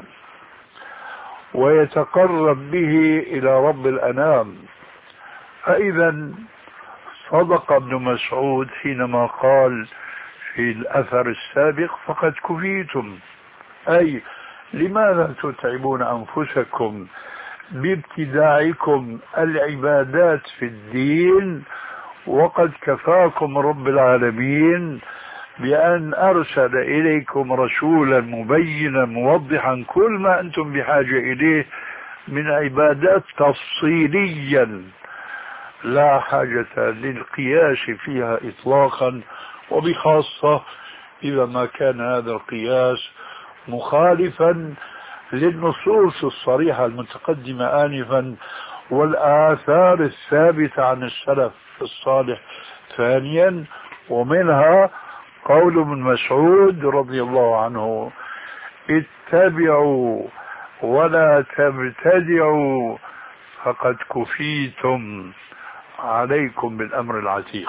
ويتقرب به إلى رب الأنام. فإذا صدق ابن مسعود حينما قال في الأثر السابق: فقد كفيتم، أي لماذا تتعبون أنفسكم بابتداعكم العبادات في الدين وقد كفاكم رب العالمين بأن أرسل إليكم رسولا مبينا موضحا كل ما أنتم بحاجة إليه من عبادات تفصيليا لا حاجة للقياس فيها إطلاقا، وبخاصة إذا ما كان هذا القياس مخالفا للنصوص الصريحة المتقدمة آنفا والآثار الثابتة عن السلف الصالح. ثانيا، ومنها قول ابن مسعود رضي الله عنه: اتبعوا ولا تبتدعوا فقد كفيتم، عليكم بالأمر العتيق.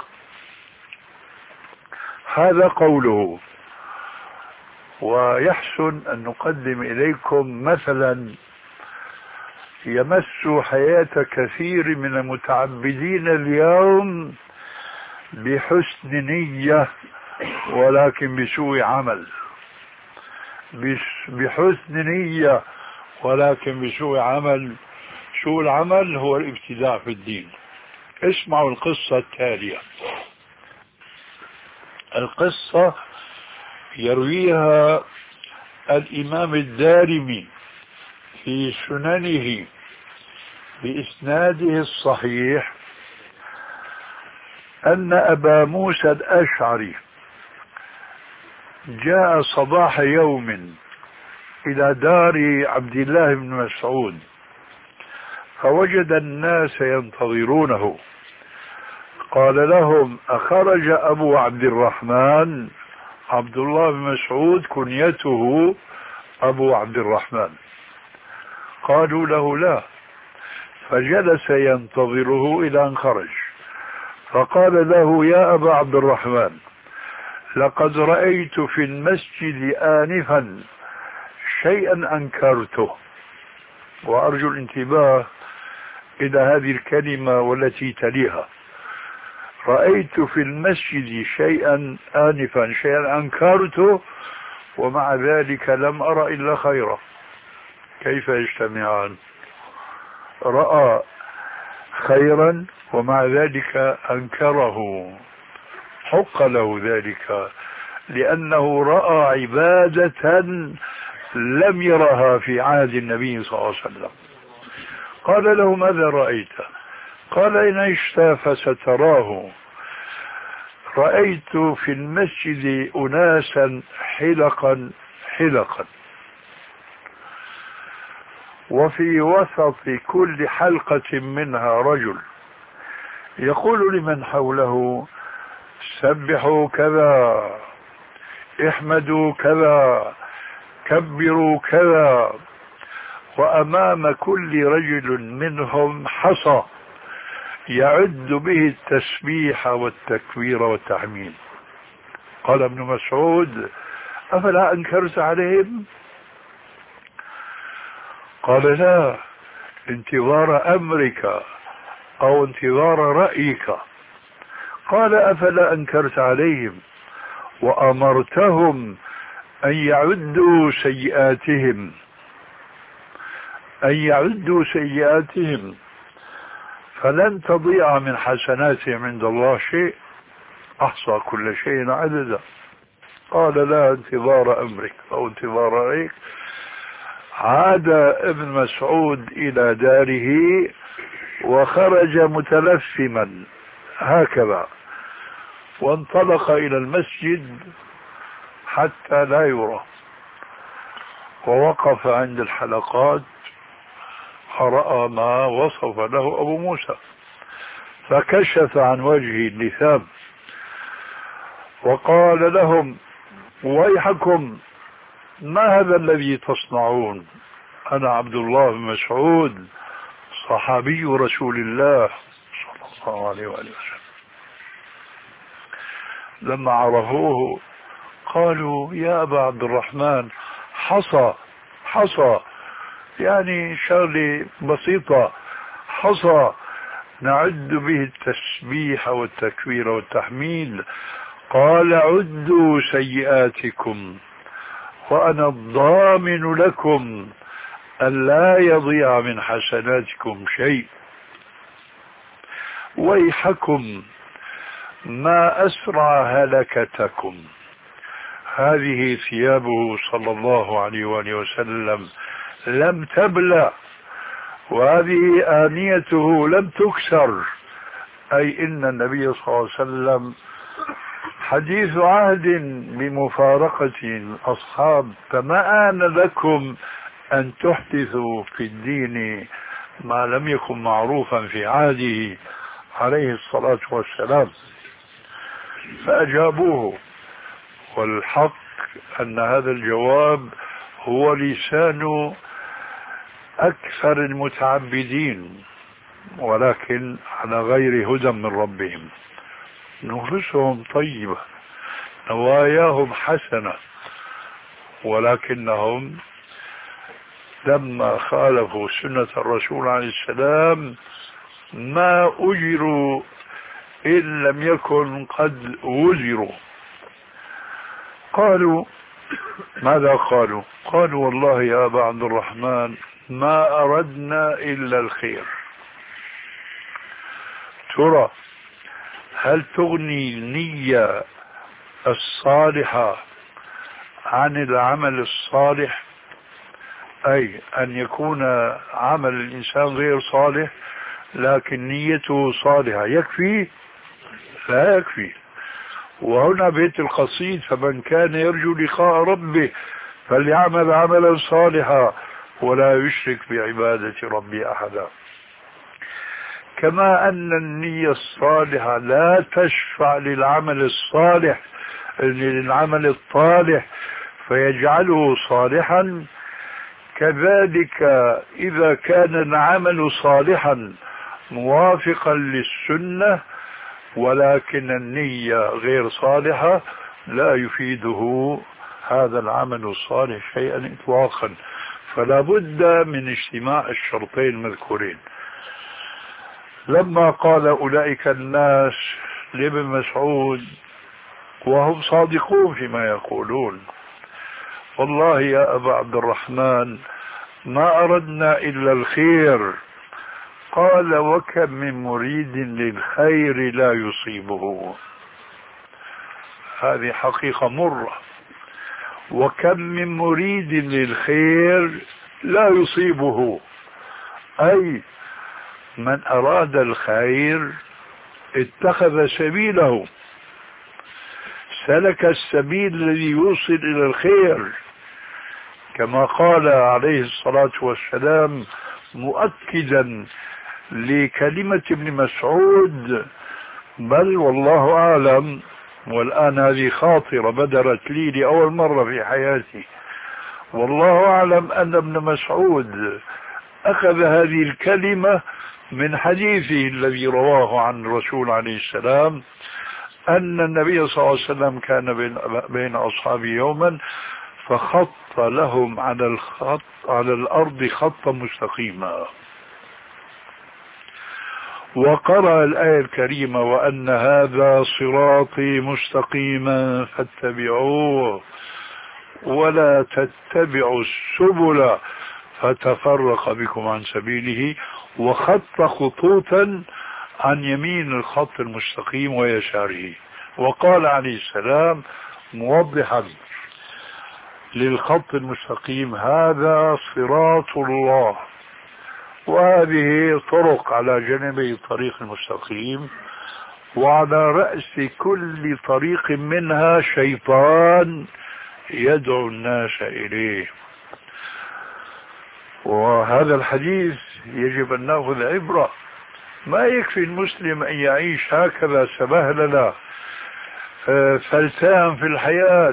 هذا قوله. ويحسن أن نقدم إليكم مثلا يمس حياة كثير من المتعبدين اليوم بحسن نية ولكن بسوء عمل، بحسن نية ولكن بسوء عمل. سوء العمل هو الابتداع في الدين. اسمعوا القصة التالية. القصة يرويها الإمام الدارمي في سننه بإسناده الصحيح أن أبا موسى الأشعري جاء صباح يوم إلى دار عبد الله بن مسعود فوجد الناس ينتظرونه. قال لهم: أخرج أبو عبد الرحمن؟ عبد الله بن مسعود كنيته أبو عبد الرحمن. قالوا له: لا. فجلس ينتظره إلى أن خرج، فقال له: يا أبا عبد الرحمن، لقد رأيت في المسجد آنفا شيئا أنكرته. وأرجو الانتباه إلى هذه الكلمة والتي تليها: رأيت في المسجد شيئا آنفا، شيئا أنكرته، ومع ذلك لم أرى إلا خيرا. كيف يجتمعان؟ رأى خيرا ومع ذلك أنكره، حق له ذلك، لأنه رأى عبادة لم يرها في عهد النبي صلى الله عليه وسلم. قال له: ماذا رأيت؟ قال: إن عشت فستراه. رأيت في المسجد أناسا حلقا حلقا، وفي وسط كل حلقة منها رجل يقول لمن حوله: سبحوا كذا، احمدوا كذا، كبروا كذا. وأمام كل رجل منهم حصى يعد به التسبيح والتكبير والتحميد. قال ابن مسعود: أفلا أنكرت عليهم؟ قال: لا، انتظار أمرك أو انتظار رأيك. قال: أفلا أنكرت عليهم وأمرتهم أن يعدوا سيئاتهم أن يعدوا سيئاتهم فلن تضيع من حسناتهم عند الله شيء، أحصى كل شيء عددا. قال: لا، انتظار أمرك أو انتظار رأيك. عاد ابن مسعود إلى داره وخرج متلثما هكذا، وانطلق إلى المسجد حتى لا يرى، ووقف عند الحلقات فرأى ما وصف له أبو موسى، فكشف عن وجهه اللثام وقال لهم: ويحكم، ما هذا الذي تصنعون؟ أنا عبد الله بن مسعود صحابي رسول الله صلى الله عليه وآله وسلم. لما عرفوه قالوا: يا أبا عبد الرحمن، حصى حصى، يعني شغلة بسيطة، حصى نعد به التسبيح والتكبير والتحميد. قال: عدوا سيئاتكم وأنا الضامن لكم أن لا يضيع من حسناتكم شيء. ويحكم، ما أسرع هلكتكم. هذه ثيابه صلى الله عليه وآله وسلم لم تبلى، وهذه آنيته لم تكسر، أي إن النبي صلى الله عليه وسلم حديث عهد بمفارقة الأصحاب، فما آن لكم أن تحدثوا في الدين ما لم يكن معروفا في عهده عليه الصلاة والسلام. فأجابوه، والحق أن هذا الجواب هو لسان أكثر المتعبدين، ولكن على غير هدى من ربهم. نفوسهم طيبة، نواياهم حسنة، ولكنهم لما خالفوا سنة الرسول عليه السلام ما أجروا إن لم يكن قد وزروا. قالوا: ماذا قالوا؟ قالوا: والله يا أبا عبد الرحمن ما أردنا إلا الخير. ترى هل تغني النية الصالحة عن العمل الصالح؟ أي أن يكون عمل الإنسان غير صالح لكن نيته صالحة يكفي؟ لا يكفي. وهنا بيت القصيد: فمن كان يرجو لقاء ربه فليعمل عملا صالحا ولا يشرك بعبادة ربه أحدا. كما أن النية الصالحة لا تشفع للعمل الصالح للعمل الطالح فيجعله صالحا، كذلك إذا كان العمل صالحا موافقا للسنة ولكن النية غير صالحة لا يفيده هذا العمل الصالح شيئا إطلاقا. فلا بد من اجتماع الشرطين المذكورين. لما قال أولئك الناس لابن مسعود وهم صادقون فيما يقولون: والله يا أبا عبد الرحمن ما أردنا إلا الخير، قال: وكم من مريد للخير لا يصيبه. هذه حقيقة مرة. وكم من مريد للخير لا يصيبه، أي من أراد الخير اتخذ سبيله، سلك السبيل الذي يوصل إلى الخير، كما قال عليه الصلاة والسلام مؤكدا لكلمة ابن مسعود: بل والله أعلم، والآن هذه خاطرة بدرت لي لأول مرة في حياتي، والله أعلم أن ابن مسعود أخذ هذه الكلمة من حديثه الذي رواه عن الرسول عليه السلام أن النبي صلى الله عليه وسلم كان بين, بين أصحابه يوما فخط لهم على الخط على الأرض خطا مستقيما، وقرأ الآية الكريمة: وأن هذا صراطي مستقيما فاتبعوه ولا تتبعوا السبل فتفرق بكم عن سبيله، وخط خطوطا عن يمين الخط المستقيم ويساره. وقال عليه السلام موضحا للخط المستقيم: هذا صراط الله. وهذه طرق على جانبي الطريق المستقيم، وعلى رأس كل طريق منها شيطان يدعو الناس إليه. وهذا الحديث يجب أن نأخذ عبرة. ما يكفي المسلم أن يعيش هكذا سبهللة فلتان في الحياة: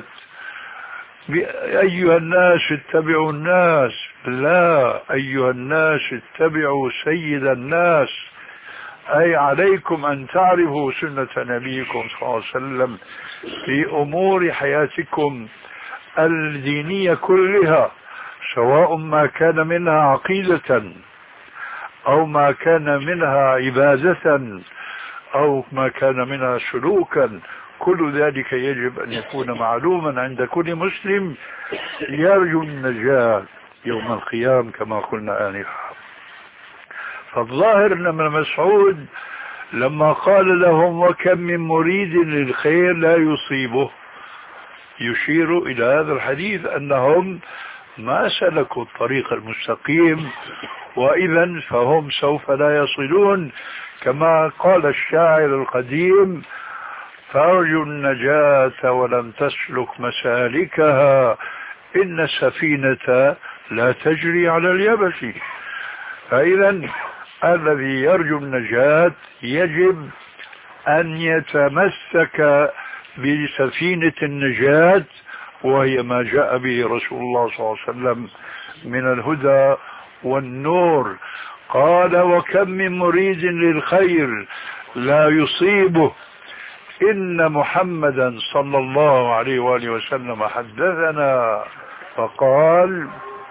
أيها الناس اتبعوا الناس. لا، أيها الناس اتبعوا سيد الناس، أي عليكم أن تعرفوا سنة نبيكم صلى الله عليه وسلم في أمور حياتكم الدينية كلها، سواء ما كان منها عقيدة أو ما كان منها عبادة أو ما كان منها سلوكا. كل ذلك يجب أن يكون معلوما عند كل مسلم يرجو النجاة يوم القيامة كما قلنا آنفا. فالظاهر أن ابن مسعود لما قال لهم: وكم من مريد للخير لا يصيبه، يشير إلى هذا الحديث أنهم ما سلكوا الطريق المستقيم، وإذا فهم سوف لا يصلون، كما قال الشاعر القديم: فأرجو النجاة ولم تسلك مسالكها، إن السفينة لا تجري على اليبس. فإذا الذي يرجو النجاة يجب أن يتمسك بسفينة النجاة، وهي ما جاء به رسول الله صلى الله عليه وسلم من الهدى والنور. قال: وكم من مريد للخير لا يصيبه، إن محمدا صلى الله عليه وآله وسلم حدثنا فقال: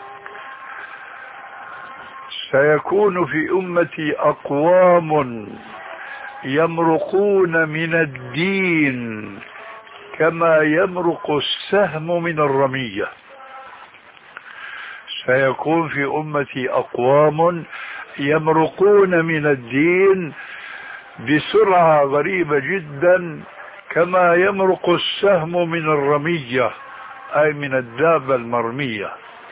سيكون في أمتي أقوام يمرقون من الدين كما يمرق السهم من الرمية. سيكون في أمتي أقوام يمرقون من الدين بسرعة غريبة جدا كما يمرق السهم من الرمية، أي من الدابة المرمية.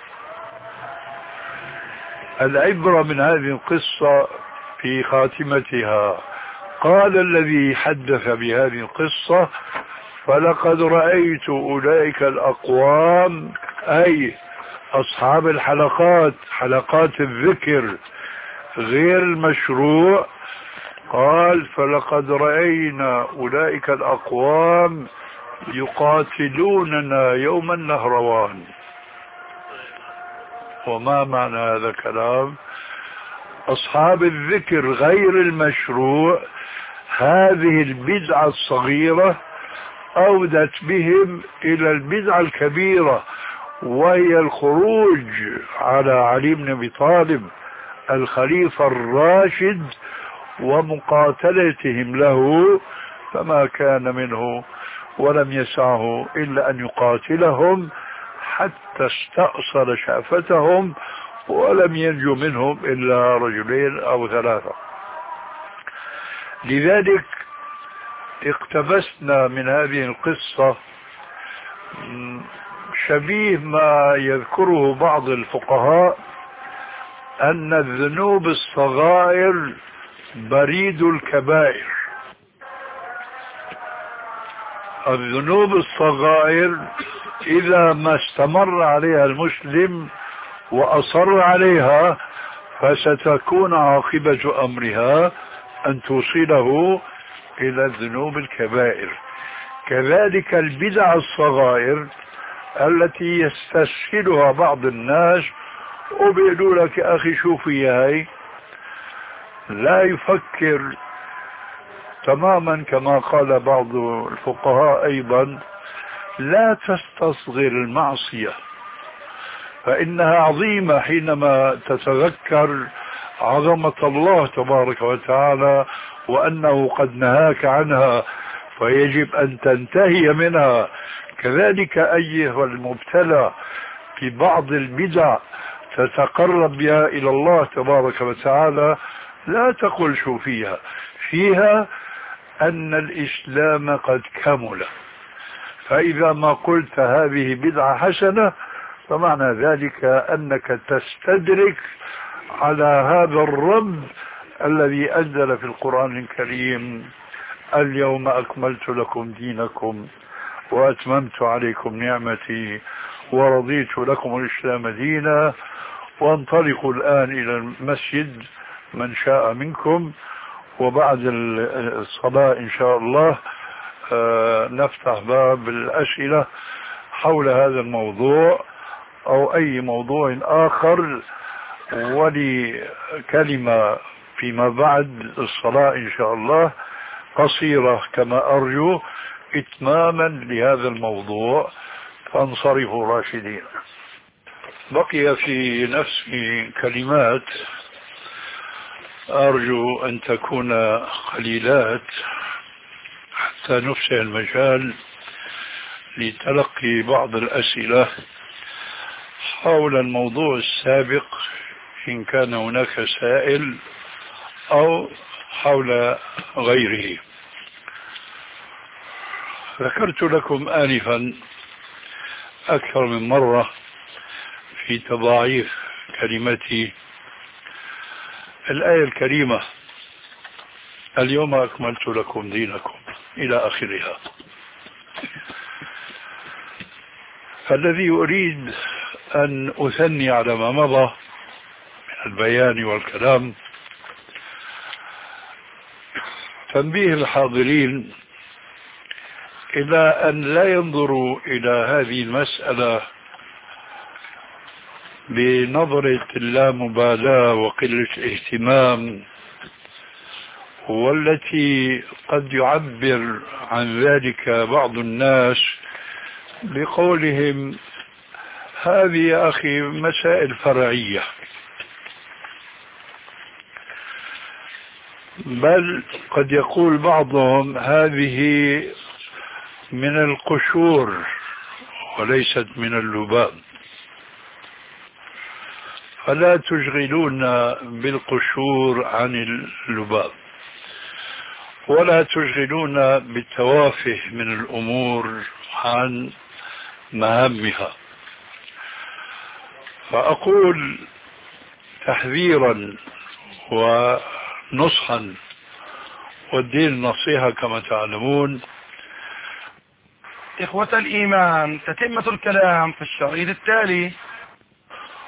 العبرة من هذه القصة في خاتمتها. قال الذي حدث بهذه القصة: فلقد رأيت أولئك الأقوام، أي أصحاب الحلقات، حلقات الذكر غير المشروع، قال فلقد رأينا أولئك الأقوام يقاتلوننا يوم النهروان. وما معنى هذا الكلام؟ أصحاب الذكر غير المشروع هذه البدعة الصغيرة أودت بهم إلى البدعة الكبيرة، وهي الخروج على علي بن أبي طالب الخليفة الراشد ومقاتلتهم له، فما كان منه ولم يسعه إلا أن يقاتلهم حتى استأصل شأفتهم، ولم ينجو منهم إلا رجلين أو ثلاثة. لذلك اقتبسنا من هذه القصة شبيه ما يذكره بعض الفقهاء أن الذنوب الصغائر بريد الكبائر. الذنوب الصغائر إذا ما استمر عليها المسلم وأصر عليها فستكون عاقبة أمرها أن توصله إلى الذنوب الكبائر. كذلك البدع الصغائر التي يستسهلها بعض الناس وبيقولوا لك يا أخي شوفي هاي، لا يفكر تماما كما قال بعض الفقهاء أيضا لا تستصغر المعصية فإنها عظيمة حينما تتذكر عظمة الله تبارك وتعالى وأنه قد نهاك عنها فيجب أن تنتهي منها. كذلك أيها المبتلى في بعض البدع تتقرب بها إلى الله تبارك وتعالى لا تقل شو فيها، فيها أن الإسلام قد كمل، فإذا ما قلت هذه بدعة حسنة فمعنى ذلك أنك تستدرك على هذا الرب الذي أنزل في القرآن الكريم اليوم أكملت لكم دينكم وأتممت عليكم نعمتي ورضيت لكم الإسلام دينا، وانطلقوا الآن إلى المسجد من شاء منكم، وبعد الصلاة إن شاء الله نفتح باب الأسئلة حول هذا الموضوع أو أي موضوع آخر. ولي كلمة فيما بعد الصلاة إن شاء الله قصيرة كما أرجو إتماما لهذا الموضوع، فانصرفوا راشدين. بقي في نفسي كلمات أرجو أن تكون قليلات حتى نفسح المجال لتلقي بعض الأسئلة حول الموضوع السابق إن كان هناك سائل أو حول غيره. ذكرت لكم آنفا أكثر من مرة في تضاعيف كلمتي الآية الكريمة اليوم أكملت لكم دينكم إلى آخرها. فالذي أريد أن أثني على ما مضى من البيان والكلام تنبيه الحاضرين إلى أن لا ينظروا إلى هذه المسألة بنظرة اللامبالاة وقلة اهتمام، والتي قد يعبر عن ذلك بعض الناس بقولهم هذه يا أخي مسائل فرعية، بل قد يقول بعضهم هذه من القشور وليست من اللباب، فلا تشغلونا بالقشور عن اللباب ولا تشغلونا بالتوافه من الأمور عن مهامها. فأقول تحذيرا ونصحا، والدين النصيحة كما تعلمون. إخوة الإيمان، تتمة الكلام في الشريط التالي.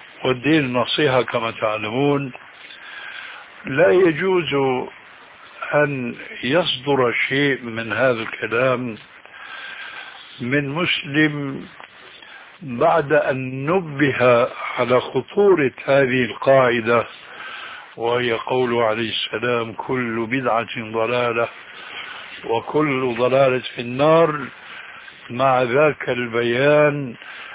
والدين النصيحة كما تعلمون لا يجوز أن يصدر شيء من هذا الكلام من مسلم بعد أن نبه على خطورة هذه القاعدة، وهي قوله عليه السلام: كل بدعة ضلالة وكل ضلالة في النار، مع ذاك البيان